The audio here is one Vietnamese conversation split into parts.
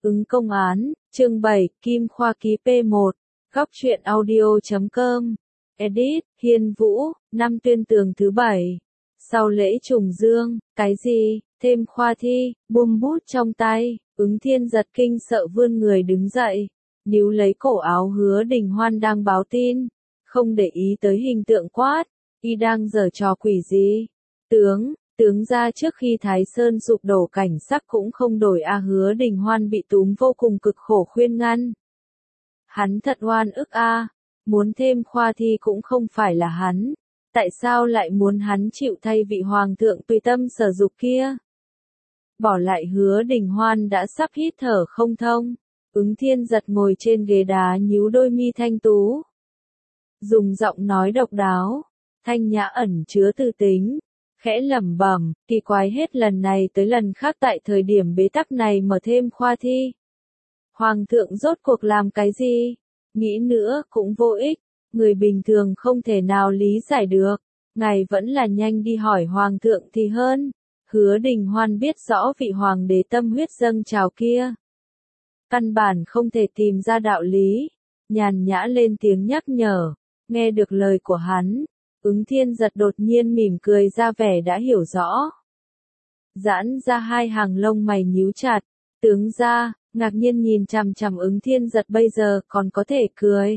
Ứng công án, chương 7, Kim Khoa ký P1, góc truyện audio.com, edit, Hiên Vũ, năm tuyên tường thứ 7. Sau lễ trùng dương, cái gì, thêm khoa thi, buông bút trong tay, Ứng Thiên giật kinh sợ vươn người đứng dậy, níu lấy cổ áo Hứa Đình Hoan đang báo tin, không để ý tới hình tượng quát, y đang giở trò quỷ gì? Tướng ra trước khi Thái Sơn sụp đổ cảnh sắc cũng không đổi a. Hứa Đình Hoan bị túm vô cùng cực khổ khuyên ngăn. Hắn thật oan ức a, muốn thêm khoa thi cũng không phải là hắn, tại sao lại muốn hắn chịu thay vị hoàng thượng tùy tâm sở dục kia? Bỏ lại Hứa Đình Hoan đã sắp hít thở không thông, Ứng Thiên giật ngồi trên ghế đá nhíu đôi mi thanh tú. Dùng giọng nói độc đáo, thanh nhã ẩn chứa tư tính, khẽ lẩm bẩm, kỳ quái hết lần này tới lần khác tại thời điểm bế tắc này mở thêm khoa thi. Hoàng thượng rốt cuộc làm cái gì? Nghĩ nữa cũng vô ích, người bình thường không thể nào lý giải được, ngài vẫn là nhanh đi hỏi hoàng thượng thì hơn. Hứa Đình Hoan biết rõ vị hoàng đế tâm huyết dâng trào kia, căn bản không thể tìm ra đạo lý, nhàn nhã lên tiếng nhắc nhở. Nghe được lời của hắn, Ứng Thiên giật đột nhiên mỉm cười ra vẻ đã hiểu rõ. Giãn ra hai hàng lông mày nhíu chặt, tướng ra, ngạc nhiên nhìn chằm chằm Ứng Thiên giật bây giờ còn có thể cười.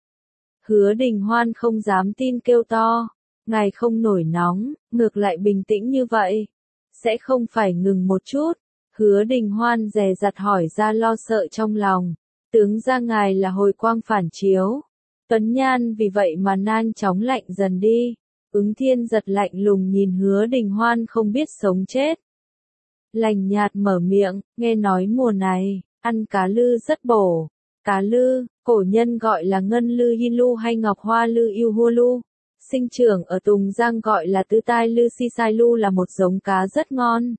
Hứa Đình Hoan không dám tin kêu to, ngài không nổi nóng, ngược lại bình tĩnh như vậy, sẽ không phải ngừng một chút. Hứa Đình Hoan dè dặt hỏi ra lo sợ trong lòng, tướng ra ngài là hồi quang phản chiếu. Tuấn nhan vì vậy mà nhanh chóng lạnh dần đi. Ứng Thiên giật lạnh lùng nhìn Hứa Đình Hoan không biết sống chết. Lành nhạt mở miệng, nghe nói mùa này, ăn cá lư rất bổ. Cá lư, cổ nhân gọi là ngân lư hin lu hay ngọc hoa lư yêu hua lu. Sinh trưởng ở Tùng Giang gọi là tứ tai lư si sai lu là một giống cá rất ngon.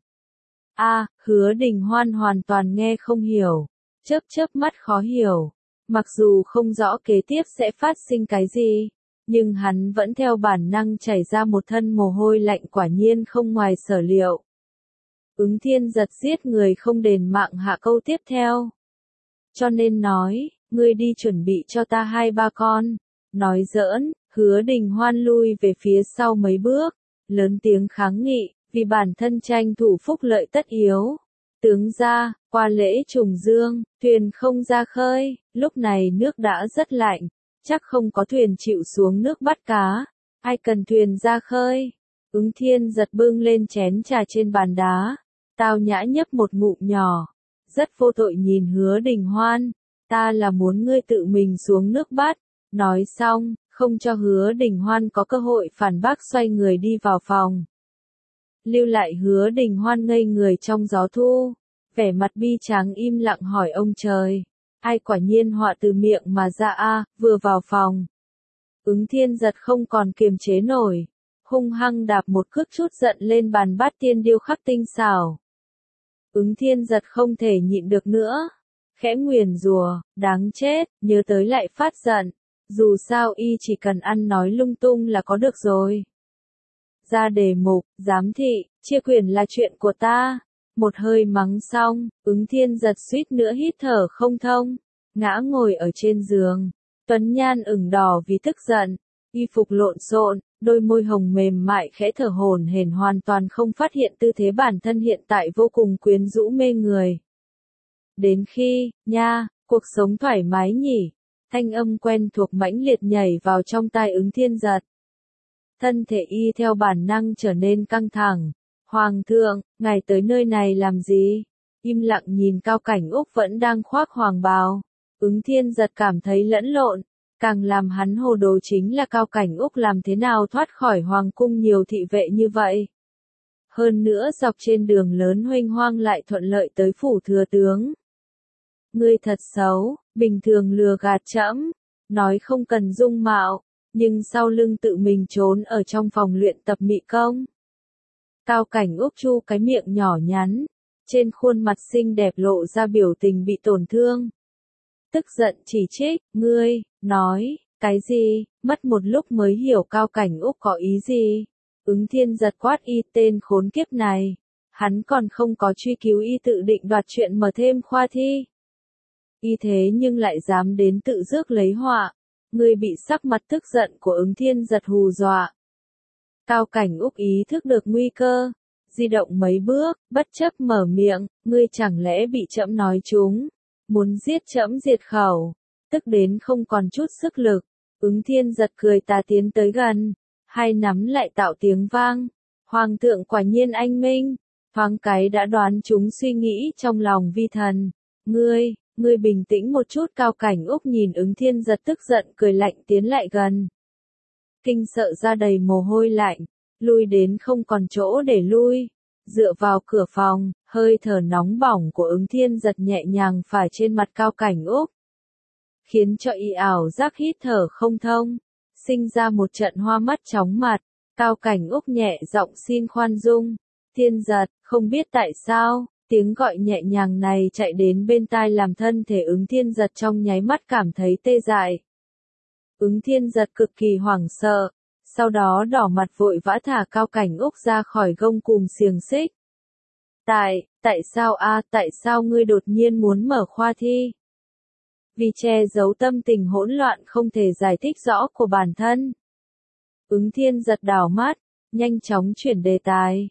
Hứa Đình Hoan hoàn toàn nghe không hiểu. Chớp mắt khó hiểu. Mặc dù không rõ kế tiếp sẽ phát sinh cái gì, nhưng hắn vẫn theo bản năng chảy ra một thân mồ hôi lạnh, quả nhiên không ngoài sở liệu. Ứng Thiên giật giết người không đền mạng hạ câu tiếp theo. Cho nên nói, ngươi đi chuẩn bị cho ta 2-3 con. Nói giỡn, Hứa Đình Hoan lui về phía sau mấy bước, lớn tiếng kháng nghị, vì bản thân tranh thủ phúc lợi tất yếu. Tướng ra, qua lễ trùng dương, thuyền không ra khơi, lúc này nước đã rất lạnh, chắc không có thuyền chịu xuống nước bắt cá, ai cần thuyền ra khơi? Ứng Thiên giật bưng lên chén trà trên bàn đá, tao nhã nhấp một ngụm nhỏ, rất vô tội nhìn Hứa Đình Hoan, ta là muốn ngươi tự mình xuống nước bắt. Nói xong, không cho Hứa Đình Hoan có cơ hội phản bác, xoay người đi vào phòng. Lưu lại Hứa Đình Hoan ngây người trong gió thu, vẻ mặt bi tráng im lặng hỏi ông trời, ai quả nhiên họa từ miệng mà ra vừa vào phòng. Ứng Thiên giật không còn kiềm chế nổi, hung hăng đạp một cước chút giận lên bàn bát tiên điêu khắc tinh xảo. Ứng Thiên giật không thể nhịn được nữa, khẽ nguyền rủa, đáng chết, nhớ tới lại phát giận, dù sao y chỉ cần ăn nói lung tung là có được rồi. Ra đề mục, giám thị, chia quyền là chuyện của ta. Một hơi mắng xong, Ứng Thiên giật suýt nữa hít thở không thông, ngã ngồi ở trên giường, tuấn nhan ửng đỏ vì tức giận, y phục lộn xộn, đôi môi hồng mềm mại khẽ thở hổn hển, hoàn toàn không phát hiện tư thế bản thân hiện tại vô cùng quyến rũ mê người. Đến khi, cuộc sống thoải mái nhỉ, thanh âm quen thuộc mãnh liệt nhảy vào trong tai Ứng Thiên giật. Thân thể y theo bản năng trở nên căng thẳng. Hoàng thượng, ngài tới nơi này làm gì? Im lặng nhìn Cao Cảnh Úc vẫn đang khoác hoàng bào. Ứng Thiên giật cảm thấy lẫn lộn, càng làm hắn hồ đồ chính là Cao Cảnh Úc làm thế nào thoát khỏi hoàng cung nhiều thị vệ như vậy. Hơn nữa dọc trên đường lớn huênh hoang lại thuận lợi tới phủ thừa tướng. Ngươi thật xấu, bình thường lừa gạt trẫm, nói không cần dung mạo, nhưng sau lưng tự mình trốn ở trong phòng luyện tập mị công. Cao Cảnh Úc chu cái miệng nhỏ nhắn, trên khuôn mặt xinh đẹp lộ ra biểu tình bị tổn thương. Tức giận chỉ trích, ngươi, nói, cái gì, mất một lúc mới hiểu Cao Cảnh Úc có ý gì. Ứng Thiên giật quát y tên khốn kiếp này, hắn còn không có truy cứu y tự định đoạt chuyện mở thêm khoa thi, Y thế nhưng lại dám đến tự rước lấy họa. Ngươi bị sắc mặt tức giận của Ứng Thiên Giật hù dọa. Cao Cảnh Úc ý thức được nguy cơ, di động mấy bước, bất chấp mở miệng, ngươi chẳng lẽ bị trẫm nói trúng, muốn giết trẫm diệt khẩu, tức đến không còn chút sức lực. Ứng Thiên Giật cười tà tiến tới gần, hai nắm lại tạo tiếng vang. Hoàng thượng quả nhiên anh minh, thoáng cái đã đoán chúng suy nghĩ trong lòng vi thần. Ngươi bình tĩnh một chút. Cao Cảnh Úc nhìn Ứng Thiên Giật tức giận cười lạnh tiến lại gần. Kinh sợ ra đầy mồ hôi lạnh, lui đến không còn chỗ để lui. Dựa vào cửa phòng, hơi thở nóng bỏng của Ứng Thiên Giật nhẹ nhàng phả trên mặt Cao Cảnh Úc, khiến cho y ảo giác hít thở không thông, sinh ra một trận hoa mắt chóng mặt. Cao Cảnh Úc nhẹ giọng xin khoan dung. Thiên Giật, không biết tại sao, tiếng gọi nhẹ nhàng này chạy đến bên tai làm thân thể Ứng Thiên Giật trong nháy mắt cảm thấy tê dại. Ứng Thiên Giật cực kỳ hoảng sợ, sau đó đỏ mặt vội vã thả Cao Cảnh Úc ra khỏi gông cùm xiềng xích. Tại sao ngươi đột nhiên muốn mở khoa thi? Vì che giấu tâm tình hỗn loạn không thể giải thích rõ của bản thân. Ứng Thiên Giật đảo mắt, nhanh chóng chuyển đề tài.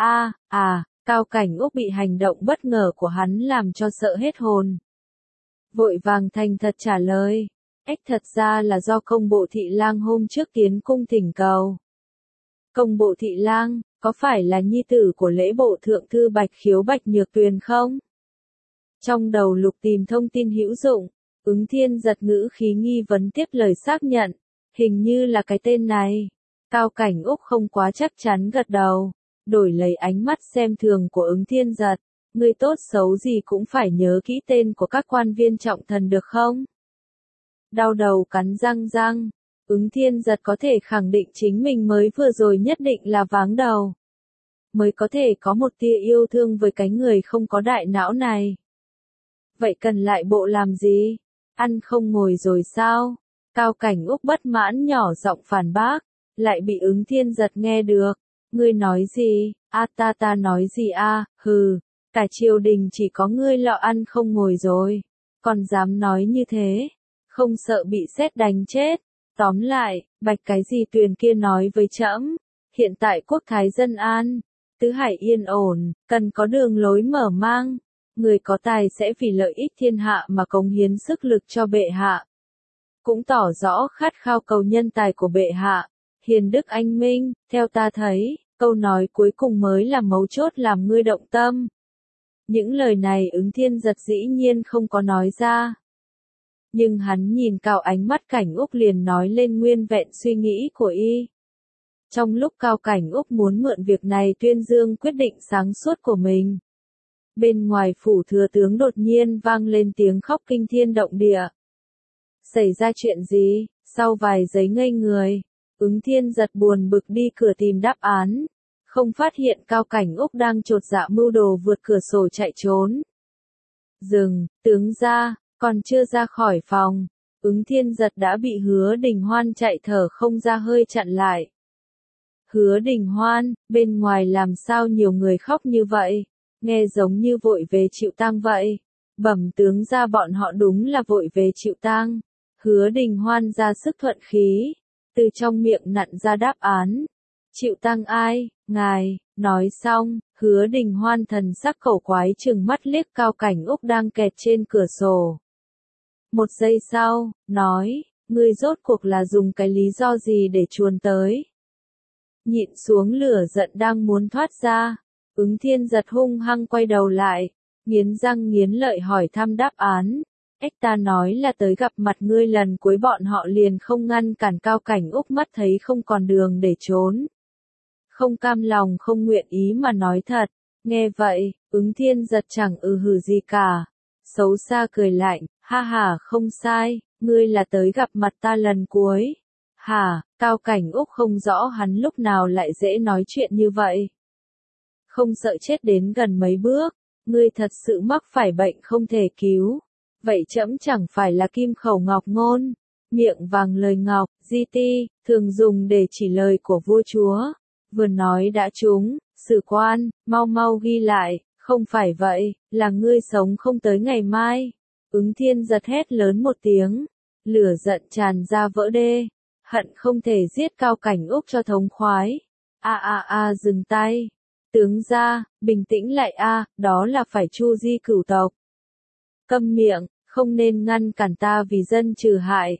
Cao Cảnh Úc bị hành động bất ngờ của hắn làm cho sợ hết hồn. Vội vàng thành thật trả lời. Thật ra là do công bộ thị lang hôm trước tiến cung thỉnh cầu. Công bộ thị lang, có phải là nhi tử của lễ bộ thượng thư Bạch Khiếu Bạch Nhược Tuyền không? Trong đầu lục tìm thông tin hữu dụng, Ứng Thiên Giật ngữ khí nghi vấn tiếp lời xác nhận. Hình như là cái tên này. Cao Cảnh Úc không quá chắc chắn gật đầu, đổi lấy ánh mắt xem thường của Ứng Thiên Giật. Ngươi tốt xấu gì cũng phải nhớ kỹ tên của các quan viên trọng thần được không? Đau đầu cắn răng, Ứng Thiên Giật có thể khẳng định chính mình mới vừa rồi nhất định là váng đầu. Mới có thể có một tia yêu thương với cái người không có đại não này. Vậy cần lại bộ làm gì? Ăn không ngồi rồi sao? Cao Cảnh Úc bất mãn nhỏ giọng phản bác, lại bị Ứng Thiên Giật nghe được. Ngươi nói gì? Ta nói gì hừ, cả triều đình chỉ có ngươi lọ ăn không ngồi rồi, còn dám nói như thế, không sợ bị sét đánh chết. Tóm lại, Bạch cái gì Tuyền kia nói với trẫm, hiện tại quốc thái dân an, tứ hải yên ổn, cần có đường lối mở mang, người có tài sẽ vì lợi ích thiên hạ mà cống hiến sức lực cho bệ hạ. Cũng tỏ rõ khát khao cầu nhân tài của bệ hạ, hiền đức anh minh. Theo ta thấy, câu nói cuối cùng mới là mấu chốt làm ngươi động tâm. Những lời này Ứng Thiên Giật dĩ nhiên không có nói ra. Nhưng hắn nhìn Cao ánh mắt Cảnh Úc liền nói lên nguyên vẹn suy nghĩ của y. Trong lúc Cao Cảnh Úc muốn mượn việc này tuyên dương quyết định sáng suốt của mình, bên ngoài phủ thừa tướng đột nhiên vang lên tiếng khóc kinh thiên động địa. Xảy ra chuyện gì? Sau vài giây ngây người, Ứng Thiên Giật buồn bực đi cửa tìm đáp án, không phát hiện Cao Cảnh Úc đang chột dạ mưu đồ vượt cửa sổ chạy trốn. Dừng, tướng ra, còn chưa ra khỏi phòng, Ứng Thiên Giật đã bị Hứa Đình Hoan chạy thở không ra hơi chặn lại. Hứa Đình Hoan, bên ngoài làm sao nhiều người khóc như vậy, nghe giống như vội về chịu tang vậy. Bẩm tướng ra bọn họ đúng là vội về chịu tang. Hứa Đình Hoan ra sức thuận khí, từ trong miệng nặn ra đáp án. Chịu tang ai, ngài? Nói xong, Hứa Đình Hoan thần sắc cổ quái trừng mắt liếc Cao Cảnh Úc đang kẹt trên cửa sổ. Một giây sau, nói, ngươi rốt cuộc là dùng cái lý do gì để chuồn tới? Nhịn xuống lửa giận đang muốn thoát ra, Ứng Thiên Giật hung hăng quay đầu lại, nghiến răng nghiến lợi hỏi thăm đáp án. Ta nói là tới gặp mặt ngươi lần cuối bọn họ liền không ngăn cản. Cao Cảnh Úc mắt thấy không còn đường để trốn, không cam lòng không nguyện ý mà nói thật. Nghe vậy, Ứng Thiên Giật chẳng hừ gì cả, xấu xa cười lạnh, ha không sai, ngươi là tới gặp mặt ta lần cuối. Cao Cảnh Úc không rõ hắn lúc nào lại dễ nói chuyện như vậy. Không sợ chết đến gần mấy bước, ngươi thật sự mắc phải bệnh không thể cứu. Vậy trẫm chẳng phải là kim khẩu ngọc ngôn, miệng vàng lời ngọc, thường dùng để chỉ lời của vua chúa. Vừa nói đã trúng, sử quan, mau ghi lại, không phải vậy, là ngươi sống không tới ngày mai. Ứng Thiên Giật hét lớn một tiếng, lửa giận tràn ra vỡ đê, hận không thể giết Cao Cảnh Úc cho thống khoái. Dừng tay. Tướng gia, bình tĩnh lại đó là phải Chu Di cửu tộc. Câm miệng, không nên ngăn cản ta vì dân trừ hại.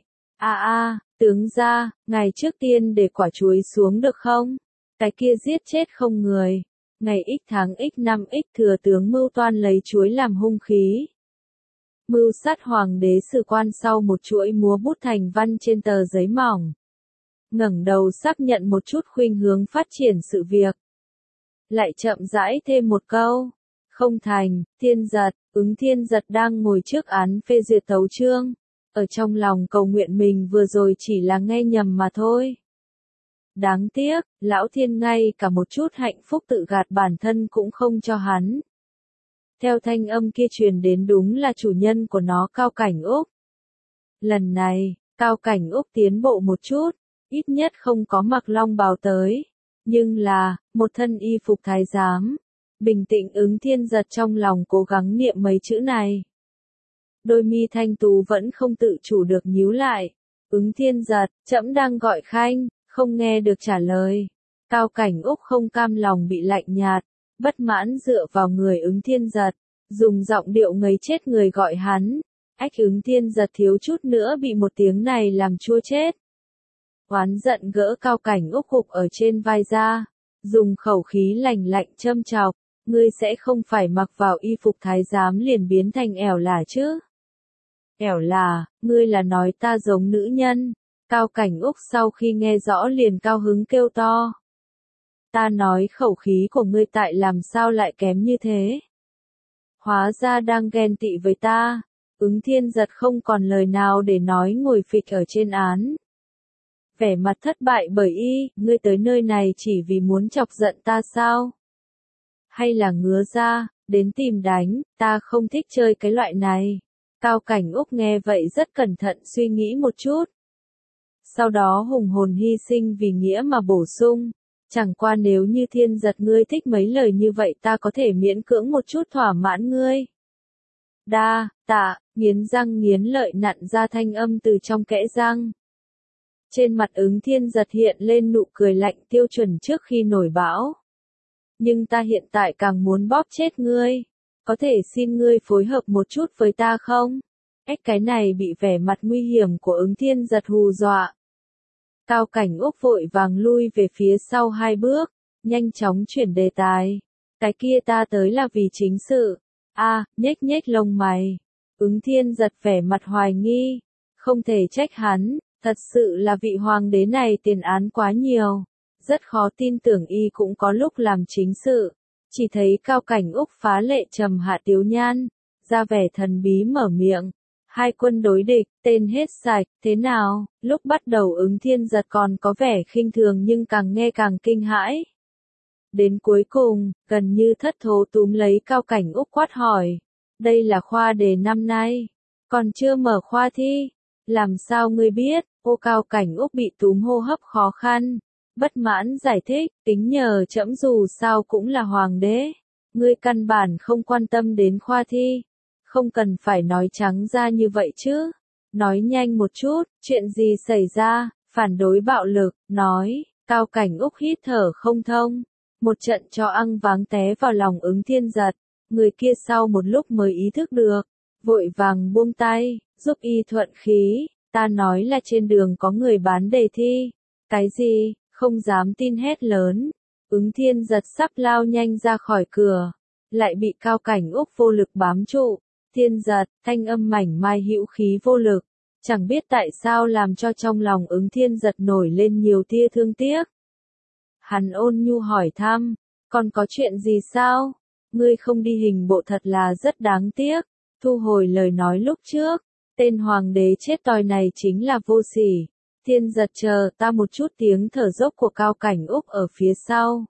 Tướng gia, ngài trước tiên để quả chuối xuống được không? Cái kia giết chết không người. Ngày x tháng x năm x thừa tướng mưu toan lấy chuối làm hung khí. Mưu sát hoàng đế sử quan sau một chuỗi múa bút thành văn trên tờ giấy mỏng. Ngẩng đầu xác nhận một chút khuynh hướng phát triển sự việc. Lại chậm rãi thêm một câu. Không thành, Thiên Giật, Ứng Thiên Giật đang ngồi trước án phê duyệt tấu chương. Ở trong lòng cầu nguyện mình vừa rồi chỉ là nghe nhầm mà thôi. Đáng tiếc, Lão Thiên ngay cả một chút hạnh phúc tự gạt bản thân cũng không cho hắn. Theo thanh âm kia truyền đến đúng là chủ nhân của nó Cao Cảnh Úc. Lần này, Cao Cảnh Úc tiến bộ một chút, ít nhất không có mặc long bào tới. Nhưng là, một thân y phục thái giám. Bình tĩnh Ứng Thiên Giật trong lòng cố gắng niệm mấy chữ này. Đôi mi thanh tú vẫn không tự chủ được nhíu lại. Ứng Thiên Giật, trẫm đang gọi khanh, không nghe được trả lời. Cao Cảnh Úc không cam lòng bị lạnh nhạt, bất mãn dựa vào người Ứng Thiên Giật, dùng giọng điệu ngấy chết người gọi hắn. Ứng Thiên Giật thiếu chút nữa bị một tiếng này làm chua chết. Oán giận gỡ Cao Cảnh Úc gục ở trên vai ra, dùng khẩu khí lạnh lạnh châm chọc, ngươi sẽ không phải mặc vào y phục thái giám liền biến thành ẻo là chứ? Ẻo là, ngươi là nói ta giống nữ nhân. Cao Cảnh Úc sau khi nghe rõ liền cao hứng kêu to. Ta nói khẩu khí của ngươi tại làm sao lại kém như thế? Hóa ra đang ghen tị với ta. Ứng Thiên Giật không còn lời nào để nói ngồi phịch ở trên án. Vẻ mặt thất bại bởi ngươi tới nơi này chỉ vì muốn chọc giận ta sao? Hay là ngứa ra, đến tìm đánh, ta không thích chơi cái loại này. Cao Cảnh Úc nghe vậy rất cẩn thận suy nghĩ một chút. Sau đó hùng hồn hy sinh vì nghĩa mà bổ sung. Chẳng qua nếu như Thiên Giật ngươi thích mấy lời như vậy ta có thể miễn cưỡng một chút thỏa mãn ngươi. Tạ, nghiến răng nghiến lợi nặn ra thanh âm từ trong kẽ răng. Trên mặt Ứng Thiên Giật hiện lên nụ cười lạnh tiêu chuẩn trước khi nổi bão. Nhưng ta hiện tại càng muốn bóp chết ngươi. Có thể xin ngươi phối hợp một chút với ta không? Cái này bị vẻ mặt nguy hiểm của Ứng Thiên Giật hù dọa. Cao Cảnh Úc vội vàng lui về phía sau 2 bước, nhanh chóng chuyển đề tài. Cái kia ta tới là vì chính sự. Nhếch nhếch lông mày. Ứng Thiên Giật vẻ mặt hoài nghi. Không thể trách hắn, thật sự là vị hoàng đế này tiền án quá nhiều. Rất khó tin tưởng y cũng có lúc làm chính sự. Chỉ thấy Cao Cảnh Úc phá lệ trầm hạ tiếu nhan, ra vẻ thần bí mở miệng. 2 quân đối địch, tên hết sạch, thế nào? Lúc bắt đầu Ứng Thiên Giật còn có vẻ khinh thường nhưng càng nghe càng kinh hãi. Đến cuối cùng, gần như thất thố túm lấy Cao Cảnh Úc quát hỏi. Đây là khoa đề năm nay, còn chưa mở khoa thi. Làm sao ngươi biết? Cao Cảnh Úc bị túm hô hấp khó khăn. Bất mãn giải thích, tính nhờ trẫm dù sao cũng là hoàng đế. Ngươi căn bản không quan tâm đến khoa thi. Không cần phải nói trắng ra như vậy chứ. Nói nhanh một chút, chuyện gì xảy ra, phản đối bạo lực, nói, Cao Cảnh Úc hít thở không thông. Một trận cho ăn váng té vào lòng Ứng Thiên Giật. Người kia sau một lúc mới ý thức được. Vội vàng buông tay, giúp y thuận khí. Ta nói là trên đường có người bán đề thi. Cái gì? Không dám tin hét lớn. Ứng Thiên Giật sắp lao nhanh ra khỏi cửa. Lại bị Cao Cảnh Úc vô lực bám trụ. Thiên Giật, thanh âm mảnh mai hữu khí vô lực. Chẳng biết tại sao làm cho trong lòng Ứng Thiên Giật nổi lên nhiều tia thương tiếc. Hắn ôn nhu hỏi thăm. Còn có chuyện gì sao? Ngươi không đi hình bộ thật là rất đáng tiếc. Thu hồi lời nói lúc trước. Tên hoàng đế chết tòi này chính là vô sỉ. Thiên Giật chờ ta một chút tiếng thở dốc của Cao Cảnh Úc ở phía sau.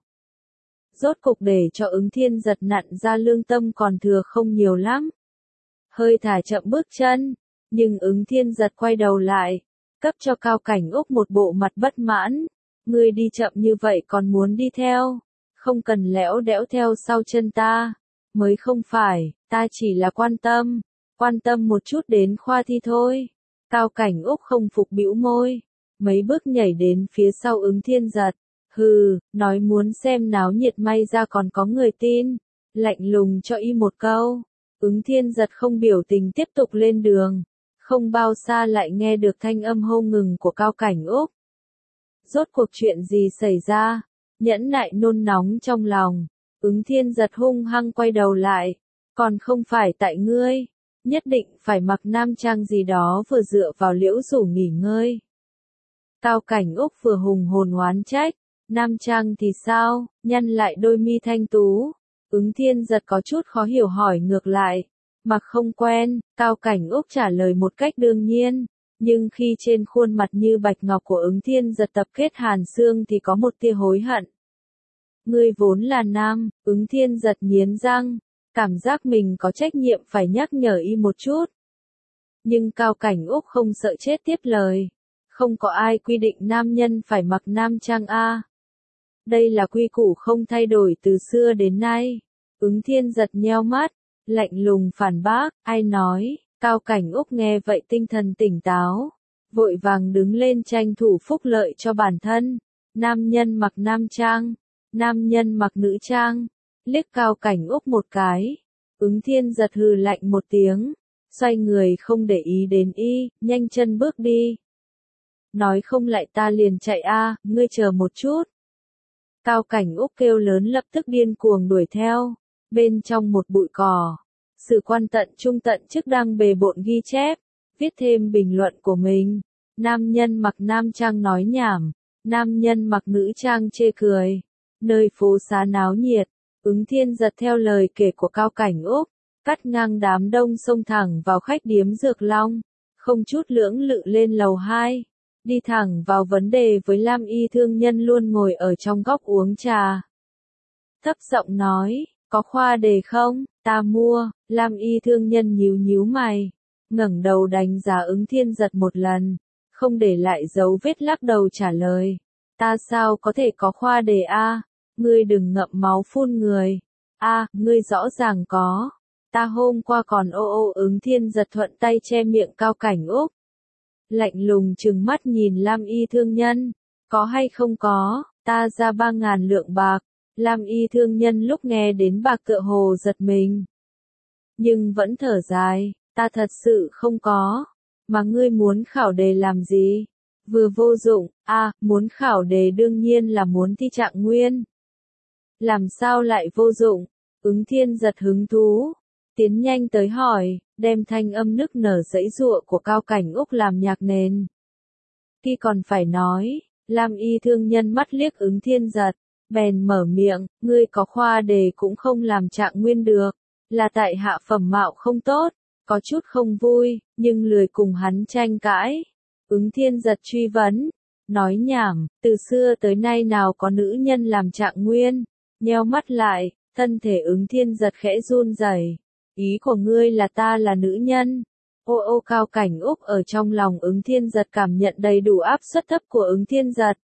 Rốt cục để cho Ứng Thiên Giật nặn ra lương tâm còn thừa không nhiều lắm. Hơi thả chậm bước chân, nhưng Ứng Thiên Giật quay đầu lại, cấp cho Cao Cảnh Úc một bộ mặt bất mãn. Ngươi đi chậm như vậy còn muốn đi theo, không cần lẽo đẽo theo sau chân ta, mới không phải, ta chỉ là quan quan tâm một chút đến khoa thi thôi. Cao Cảnh Úc không phục bĩu môi, mấy bước nhảy đến phía sau Ứng Thiên Giật. Hừ, nói muốn xem náo nhiệt may ra còn có người tin. Lạnh lùng cho y một câu. Ứng Thiên Giật không biểu tình tiếp tục lên đường. Không bao xa lại nghe được thanh âm hô ngừng của Cao Cảnh Úc. Rốt cuộc chuyện gì xảy ra? Nhẫn nại nôn nóng trong lòng. Ứng Thiên Giật hung hăng quay đầu lại. Còn không phải tại ngươi. Nhất định phải mặc nam trang gì đó vừa dựa vào Liễu Rủ nghỉ ngơi. Cao Cảnh Úc vừa hùng hồn oán trách. Nam trang thì sao? Nhăn lại đôi mi thanh tú. Ứng Thiên Giật có chút khó hiểu hỏi ngược lại. Mặc không quen, Cao Cảnh Úc trả lời một cách đương nhiên. Nhưng khi trên khuôn mặt như bạch ngọc của Ứng Thiên Giật tập kết hàn xương thì có một tia hối hận. Ngươi vốn là nam, Ứng Thiên Giật nghiến răng. Cảm giác mình có trách nhiệm phải nhắc nhở y một chút. Nhưng Cao Cảnh Úc không sợ chết tiếp lời. Không có ai quy định nam nhân phải mặc nam trang a. Đây là quy củ không thay đổi từ xưa đến nay. Ứng Thiên Giật nheo mắt, lạnh lùng phản bác, ai nói? Cao Cảnh Úc nghe vậy tinh thần tỉnh táo, vội vàng đứng lên tranh thủ phúc lợi cho bản thân. Nam nhân mặc nam trang, nam nhân mặc nữ trang. Liếc Cao Cảnh Úc một cái, Ứng Thiên Giật hừ lạnh một tiếng, xoay người không để ý đến y, nhanh chân bước đi. Nói không lại ta liền chạy a, ngươi chờ một chút. Cao Cảnh Úc kêu lớn lập tức điên cuồng đuổi theo. Bên trong một bụi cỏ, Sử Quan tận trung tận chức đang bề bộn ghi chép, viết thêm bình luận của mình. Nam nhân mặc nam trang nói nhảm, nam nhân mặc nữ trang chê cười. Nơi phố xá náo nhiệt, Ứng Thiên Giật theo lời kể của Cao Cảnh Úc, cắt ngang đám đông xông thẳng vào khách điếm Dược Long, không chút lưỡng lự lên lầu 2. Đi thẳng vào vấn đề với Lam Y thương nhân luôn ngồi ở trong góc uống trà. Thấp giọng nói, có khoa đề không? Ta mua. Lam Y thương nhân nhíu nhíu mày, ngẩng đầu đánh giá Ứng Thiên Giật một lần, không để lại dấu vết lắc đầu trả lời. Ta sao có thể có khoa đề a? Ngươi đừng ngậm máu phun người. A, ngươi rõ ràng có. Ta hôm qua còn ô ô. Ứng Thiên Giật thuận tay che miệng Cao Cảnh Úc. Lạnh lùng trừng mắt nhìn Lam Y thương nhân. Có hay không có, ta ra 3.000 lượng bạc. Lam Y thương nhân lúc nghe đến bạc tựa hồ giật mình. Nhưng vẫn thở dài, ta thật sự không có. Mà ngươi muốn khảo đề làm gì? Vừa vô dụng, muốn khảo đề đương nhiên là muốn thi trạng nguyên. Làm sao lại vô dụng? Ứng Thiên Giật hứng thú, tiến nhanh tới hỏi, đem thanh âm nức nở giãy giụa của Cao Cảnh Úc làm nhạc nền. Khi còn phải nói, Lam Y thương nhân mắt liếc Ứng Thiên Giật, bèn mở miệng, ngươi có khoa đề cũng không làm trạng nguyên được, là tại hạ phẩm mạo không tốt, có chút không vui, nhưng lười cùng hắn tranh cãi. Ứng Thiên Giật truy vấn, nói nhảm, từ xưa tới nay nào có nữ nhân làm trạng nguyên. Nheo mắt lại, thân thể Ứng Thiên Giật khẽ run rẩy. Ý của ngươi là ta là nữ nhân. Ô ô. Cao Cảnh Úc ở trong lòng Ứng Thiên Giật cảm nhận đầy đủ áp suất thấp của Ứng Thiên Giật.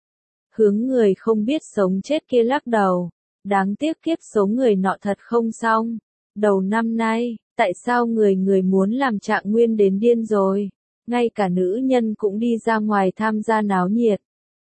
Hướng người không biết sống chết kia lắc đầu. Đáng tiếc kiếp số người nọ thật không xong. Đầu năm nay, tại sao người muốn làm trạng nguyên đến điên rồi. Ngay cả nữ nhân cũng đi ra ngoài tham gia náo nhiệt.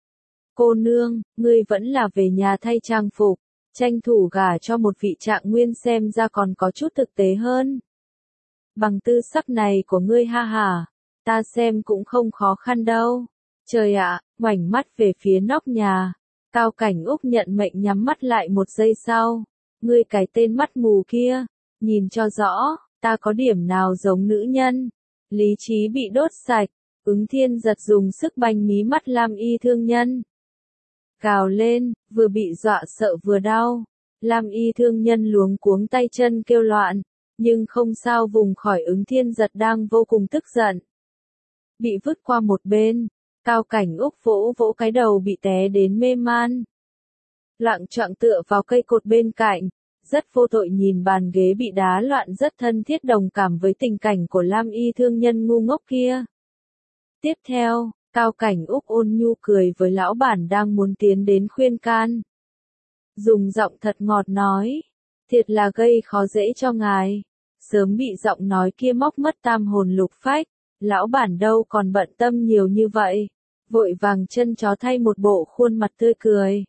Cô nương, ngươi vẫn là về nhà thay trang phục, tranh thủ gả cho một vị trạng nguyên xem ra còn có chút thực tế hơn. Bằng tư sắc này của ngươi ha hà, ta xem cũng không khó khăn đâu. Trời ạ, ngoảnh mắt về phía nóc nhà, Cao Cảnh Úc nhận mệnh nhắm mắt lại một giây sau. Ngươi cái tên mắt mù kia, nhìn cho rõ, ta có điểm nào giống nữ nhân. Lý trí bị đốt sạch, Ứng Thiên Giật dùng sức banh mí mắt Lam Y thương nhân. Gào lên, vừa bị dọa sợ vừa đau. Lam Y thương nhân luống cuống tay chân kêu loạn, nhưng không sao vùng khỏi Ứng Thiên Giật đang vô cùng tức giận. Bị vứt qua một bên, Cao Cảnh Úc vỗ vỗ cái đầu bị té đến mê man. Loạng choạng tựa vào cây cột bên cạnh, rất vô tội nhìn bàn ghế bị đá loạn rất thân thiết đồng cảm với tình cảnh của Lam Y thương nhân ngu ngốc kia. Tiếp theo, Cao Cảnh Úc ôn nhu cười với lão bản đang muốn tiến đến khuyên can. Dùng giọng thật ngọt nói, thiệt là gây khó dễ cho ngài. sớm bị giọng nói kia móc mất tam hồn lục phách, lão bản đâu còn bận tâm nhiều như vậy, vội vàng chân chó thay một bộ khuôn mặt tươi cười.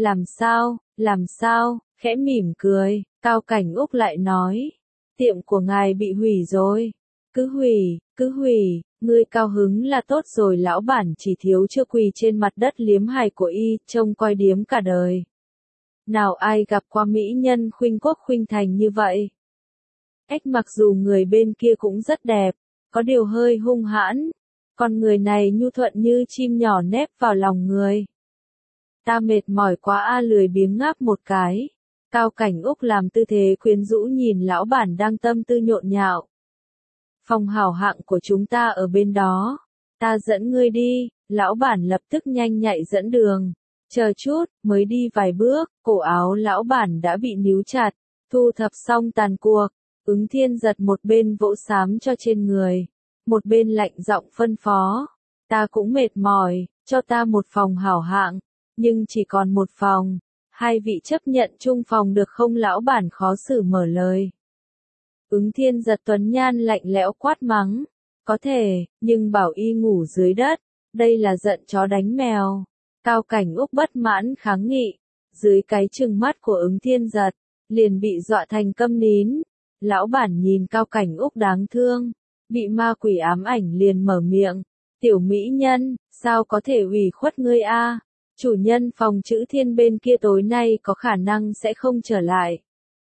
Làm sao, khẽ mỉm cười, Cao Cảnh Úc lại nói, tiệm của ngài bị hủy rồi, cứ hủy, ngươi cao hứng là tốt rồi, lão bản chỉ thiếu chưa quỳ trên mặt đất liếm hài của y, trông coi điếm cả đời. Nào ai gặp qua mỹ nhân khuynh quốc khuynh thành như vậy. Mặc dù người bên kia cũng rất đẹp, có điều hơi hung hãn, còn người này nhu thuận như chim nhỏ nép vào lòng người. Ta mệt mỏi quá lười biếng ngáp một cái. Cao Cảnh Úc làm tư thế quyến rũ nhìn lão bản đang tâm tư nhộn nhạo. Phòng hảo hạng của chúng ta ở bên đó. Ta dẫn ngươi đi, lão bản lập tức nhanh nhạy dẫn đường. Chờ chút, mới đi vài bước, cổ áo lão bản đã bị níu chặt. Thu thập xong tàn cuộc, Ứng Thiên giật một bên vỗ xám cho trên người, một bên lạnh giọng phân phó. Ta cũng mệt mỏi, cho ta một phòng hảo hạng, nhưng chỉ còn một phòng. Hai vị chấp nhận chung phòng được không? Lão bản khó xử mở lời. Ứng Thiên giật tuấn nhan lạnh lẽo quát mắng. Có thể, nhưng bảo y ngủ dưới đất. Đây là giận chó đánh mèo. Cao Cảnh Úc bất mãn kháng nghị. Dưới cái trừng mắt của Ứng Thiên giật, liền bị dọa thành câm nín. Lão bản nhìn Cao Cảnh Úc đáng thương. Bị ma quỷ ám ảnh liền mở miệng. Tiểu mỹ nhân, sao có thể ủy khuất ngươi a? Chủ nhân phòng chữ Thiên bên kia tối nay có khả năng sẽ không trở lại.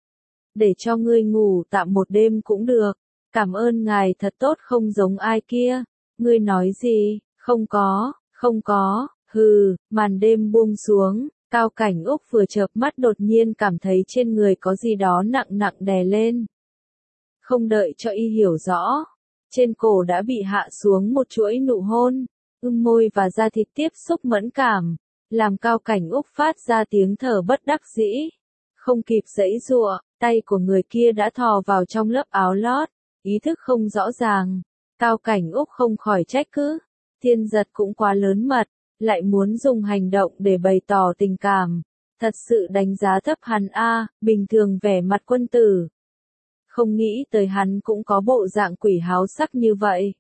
Để cho ngươi ngủ tạm một đêm cũng được. Cảm ơn ngài thật tốt, không giống ai kia. Ngươi nói gì? Không có, hừ. Màn đêm buông xuống, Cao Cảnh Úc vừa chợp mắt đột nhiên cảm thấy trên người có gì đó nặng nặng đè lên. Không đợi cho y hiểu rõ, trên cổ đã bị hạ xuống một chuỗi nụ hôn, môi và da thịt tiếp xúc mẫn cảm, làm Cao Cảnh Úc phát ra tiếng thở bất đắc dĩ. Không kịp giãy giụa, tay của người kia đã thò vào trong lớp áo lót, ý thức không rõ ràng. Cao Cảnh Úc không khỏi trách cứ, Thiên giật cũng quá lớn mật, lại muốn dùng hành động để bày tỏ tình cảm. Thật sự đánh giá thấp hắn a, bình thường vẻ mặt quân tử. Không nghĩ tới hắn cũng có bộ dạng quỷ háo sắc như vậy.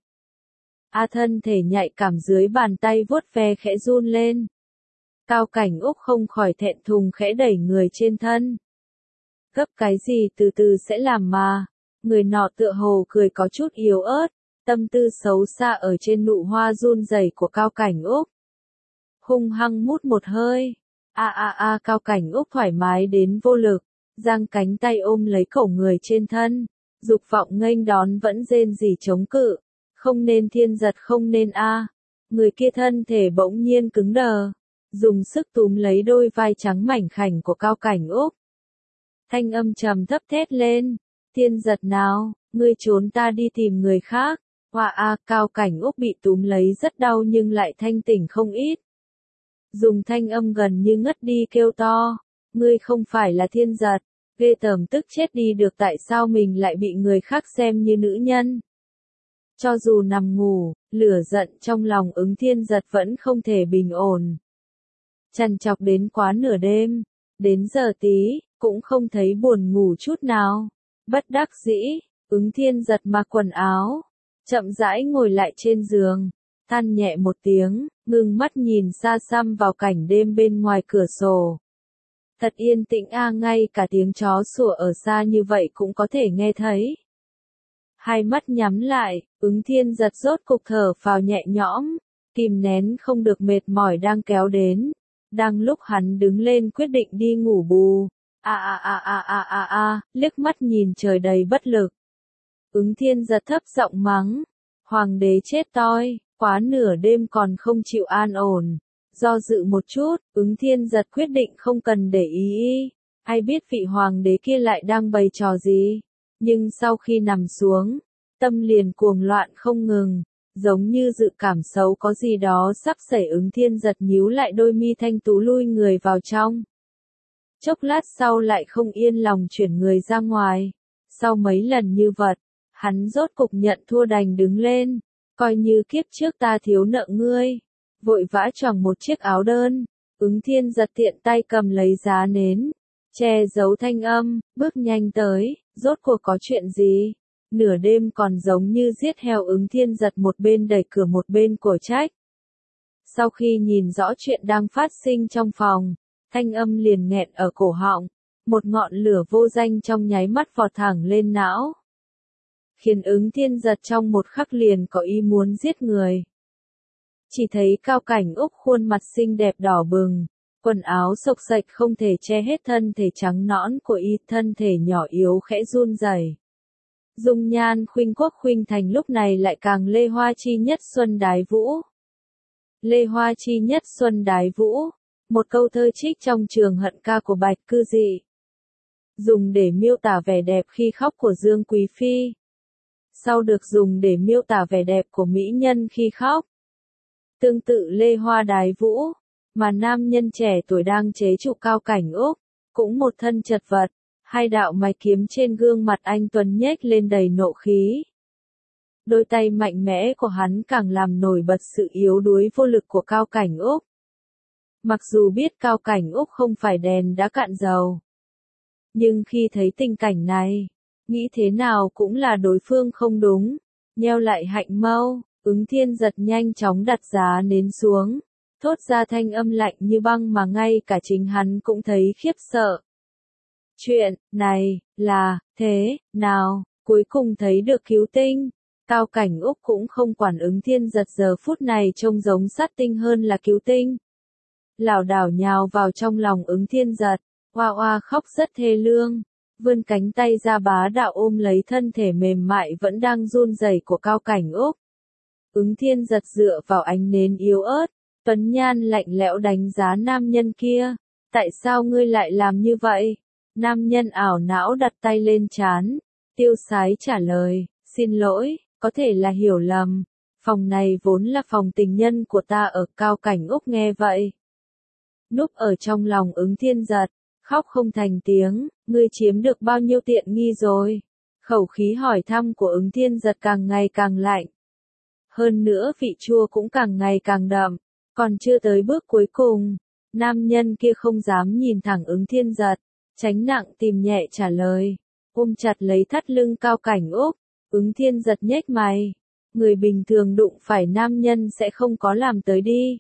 Thân thể nhạy cảm dưới bàn tay vuốt ve khẽ run lên. Cao Cảnh Úc không khỏi thẹn thùng khẽ đẩy người trên thân. Gấp cái gì, từ từ sẽ làm mà. Người nọ tựa hồ cười có chút yếu ớt, tâm tư xấu xa ở trên nụ hoa run rẩy của Cao Cảnh Úc. Hung hăng mút một hơi. Cao Cảnh Úc thoải mái đến vô lực, giang cánh tay ôm lấy cổ người trên thân, dục vọng nghênh đón vẫn rên rỉ chống cự. Không nên, Thiên giật không nên a. Người kia thân thể bỗng nhiên cứng đờ, dùng sức túm lấy đôi vai trắng mảnh khảnh của Cao Cảnh Úc. Thanh âm trầm thấp thét lên, Thiên giật nào, ngươi trốn ta đi tìm người khác. Cao Cảnh Úc bị túm lấy rất đau nhưng lại thanh tỉnh không ít. Dùng thanh âm gần như ngất đi kêu to, ngươi không phải là Thiên giật, ghê tởm tức chết đi được, tại sao mình lại bị người khác xem như nữ nhân. Cho dù nằm ngủ, lửa giận trong lòng Ứng Thiên giật vẫn không thể bình ổn. Trằn trọc đến quá nửa đêm, đến giờ tí, cũng không thấy buồn ngủ chút nào. Bất đắc dĩ, Ứng Thiên giật mặc quần áo, chậm rãi ngồi lại trên giường, than nhẹ một tiếng, ngưng mắt nhìn xa xăm vào cảnh đêm bên ngoài cửa sổ. Thật yên tĩnh ngay cả tiếng chó sủa ở xa như vậy cũng có thể nghe thấy. Hai mắt nhắm lại, Ứng Thiên giật rốt cục thở phào nhẹ nhõm, kìm nén không được mệt mỏi đang kéo đến. Đang lúc hắn đứng lên quyết định đi ngủ bù. Liếc mắt nhìn trời đầy bất lực. Ứng Thiên giật thấp giọng mắng. Hoàng đế chết toi, quá nửa đêm còn không chịu an ổn. Do dự một chút, Ứng Thiên giật quyết định không cần để ý. Ai biết vị hoàng đế kia lại đang bày trò gì. Nhưng sau khi nằm xuống, tâm liền cuồng loạn không ngừng. Giống như dự cảm xấu có gì đó sắp xảy. Ứng Thiên giật nhíu lại đôi mi thanh tú lui người vào trong. Chốc lát sau lại không yên lòng chuyển người ra ngoài. Sau mấy lần như vật, hắn rốt cục nhận thua đành đứng lên. Coi như kiếp trước ta thiếu nợ ngươi. Vội vã choàng một chiếc áo đơn. Ứng Thiên giật tiện tay cầm lấy giá nến, che giấu thanh âm, bước nhanh tới. Rốt cuộc có chuyện gì? Nửa đêm còn giống như giết heo. Ứng Thiên Giật một bên đẩy cửa một bên cổ trách. Sau khi nhìn rõ chuyện đang phát sinh trong phòng, thanh âm liền nghẹn ở cổ họng, một ngọn lửa vô danh trong nháy mắt vọt thẳng lên não, khiến Ứng Thiên Giật trong một khắc liền có ý muốn giết người. Chỉ thấy Cao Cảnh Úc khuôn mặt xinh đẹp đỏ bừng, quần áo xộc xệch không thể che hết thân thể trắng nõn của y, thân thể nhỏ yếu khẽ run rẩy. Dung nhan khuynh quốc khuynh thành lúc này lại càng lê hoa chi nhất xuân đái vũ. Lê hoa chi nhất xuân đái vũ, một câu thơ trích trong Trường Hận Ca của Bạch Cư Dị, dùng để miêu tả vẻ đẹp khi khóc của Dương Quý Phi, sau được dùng để miêu tả vẻ đẹp của mỹ nhân khi khóc. Tương tự lê hoa đái vũ, mà nam nhân trẻ tuổi đang chế trụ Cao Cảnh Úc, cũng một thân chật vật, hai đạo mày kiếm trên gương mặt anh tuấn nhếch lên đầy nộ khí. Đôi tay mạnh mẽ của hắn càng làm nổi bật sự yếu đuối vô lực của Cao Cảnh Úc. Mặc dù biết Cao Cảnh Úc không phải đèn đã cạn dầu, nhưng khi thấy tình cảnh này, nghĩ thế nào cũng là đối phương không đúng, nheo lại hạnh mâu, Ứng Thiên Giật nhanh chóng đặt giá nến xuống, thốt ra thanh âm lạnh như băng mà ngay cả chính hắn cũng thấy khiếp sợ. Chuyện này là thế nào? Cuối cùng thấy được cứu tinh. Cao Cảnh Úc cũng không quản Ứng Thiên Giật giờ phút này trông giống sát tinh hơn là cứu tinh. Lảo đảo nhào vào trong lòng Ứng Thiên Giật, oa oa khóc rất thê lương, vươn cánh tay ra bá đạo ôm lấy thân thể mềm mại vẫn đang run rẩy của Cao Cảnh Úc. Ứng Thiên Giật dựa vào ánh nến yếu ớt, tuấn nhan lạnh lẽo đánh giá nam nhân kia. Tại sao ngươi lại làm như vậy? Nam nhân ảo não đặt tay lên trán, tiêu sái trả lời, xin lỗi, có thể là hiểu lầm. Phòng này vốn là phòng tình nhân của ta ở. Cao Cảnh Úc nghe vậy, núp ở trong lòng Ứng Thiên Giật, khóc không thành tiếng, ngươi chiếm được bao nhiêu tiện nghi rồi? Khẩu khí hỏi thăm của Ứng Thiên Giật càng ngày càng lạnh. Hơn nữa vị chua cũng càng ngày càng đậm, còn chưa tới bước cuối cùng, nam nhân kia không dám nhìn thẳng Ứng Thiên Giật, tránh nặng tìm nhẹ trả lời, ôm chặt lấy thắt lưng Cao Cảnh Úc. Ứng Thiên Giật nhếch mày, người bình thường đụng phải nam nhân sẽ không có làm tới đi.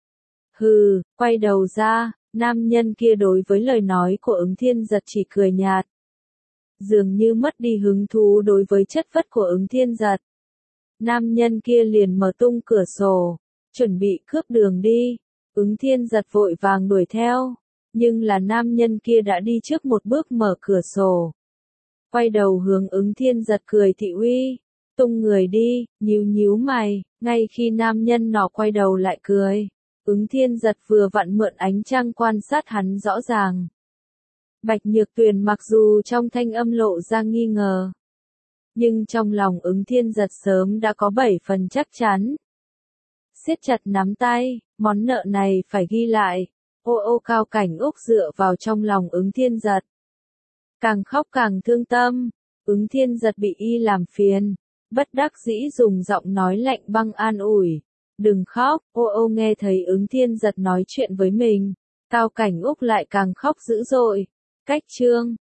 Hừ, quay đầu ra, nam nhân kia đối với lời nói của Ứng Thiên Giật chỉ cười nhạt, dường như mất đi hứng thú đối với chất vấn của Ứng Thiên Giật. Nam nhân kia liền mở tung cửa sổ, chuẩn bị cướp đường đi. Ứng Thiên Giật vội vàng đuổi theo, nhưng là nam nhân kia đã đi trước một bước mở cửa sổ. Quay đầu hướng Ứng Thiên Giật cười thị uy, tung người đi, nhíu mày, ngay khi nam nhân nọ quay đầu lại cười. Ứng Thiên Giật vừa vặn mượn ánh trăng quan sát hắn rõ ràng. Bạch Nhược Tuyền mặc dù trong thanh âm lộ ra nghi ngờ, nhưng trong lòng Ứng Thiên Giật sớm đã có 7 phần chắc chắn. Siết chặt nắm tay, món nợ này phải ghi lại. Ô Cao Cảnh Úc dựa vào trong lòng Ứng Thiên Giật, càng khóc càng thương tâm. Ứng Thiên Giật bị y làm phiền, bất đắc dĩ dùng giọng nói lạnh băng an ủi, đừng khóc. Ô nghe thấy Ứng Thiên Giật nói chuyện với mình, Cao Cảnh Úc lại càng khóc dữ dội. Cách chương